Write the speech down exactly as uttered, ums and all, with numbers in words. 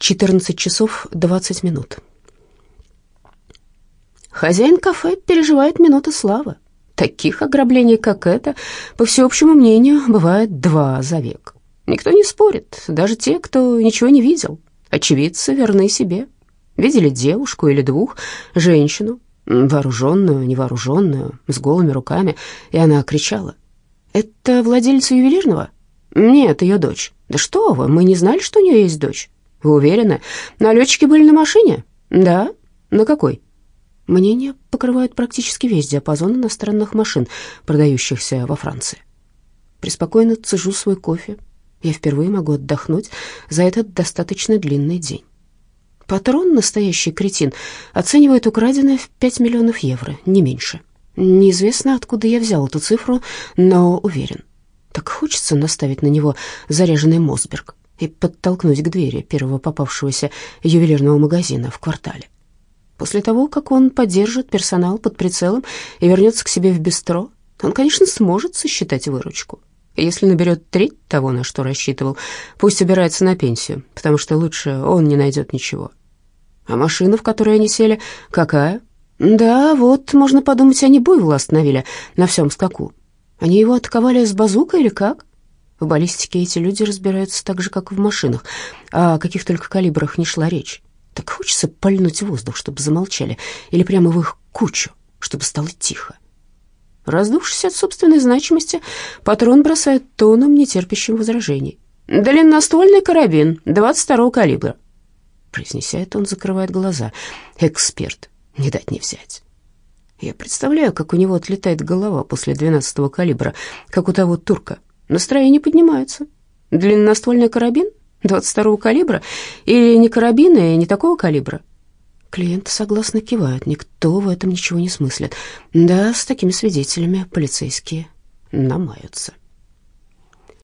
четырнадцать часов двадцать минут. Хозяин кафе переживает минуты славы. Таких ограблений, как это, по всеобщему мнению, бывает два за век. Никто не спорит, даже те, кто ничего не видел. Очевидцы верны себе. Видели девушку или двух, женщину, вооруженную, невооруженную, с голыми руками, и она кричала: «Это владельца ювелирного?» «Нет, ее дочь». «Да что вы, мы не знали, что у нее есть дочь». «Вы уверены? Налетчики были на машине?» «Да». «На какой?» Мнения покрывают практически весь диапазон иностранных машин, продающихся во Франции. Преспокойно цежу свой кофе. Я впервые могу отдохнуть за этот достаточно длинный день. Патрон, настоящий кретин, оценивает украденное в пять миллионов евро, не меньше. Неизвестно, откуда я взял эту цифру, но уверен. Так хочется наставить на него заряженный Мосберг и подтолкнуть к двери первого попавшегося ювелирного магазина в квартале. После того, как он поддержит персонал под прицелом и вернется к себе в бистро, он, конечно, сможет сосчитать выручку. Если наберет треть того, на что рассчитывал, пусть убирается на пенсию, потому что лучше он не найдет ничего. А машина, в которой они сели, какая? Да, вот, можно подумать, они буйвола остановили на всем скаку. Они его атаковали с базукой или как? В баллистике эти люди разбираются так же, как и в машинах, о каких только калибрах не шла речь. Так хочется пальнуть в воздух, чтобы замолчали, или прямо в их кучу, чтобы стало тихо. Раздувшись от собственной значимости, патрон бросает тоном, нетерпящим возражений. «Длинноствольный карабин двадцать второго калибра». Произнеся это, он закрывает глаза. Эксперт, не дать не взять. Я представляю, как у него отлетает голова после двенадцатого калибра, как у того турка. Настроение поднимается. Длинноствольный карабин двадцать второго калибра или не карабин и не такого калибра? Клиенты согласно кивают, никто в этом ничего не смыслит. Да, с такими свидетелями полицейские намаются.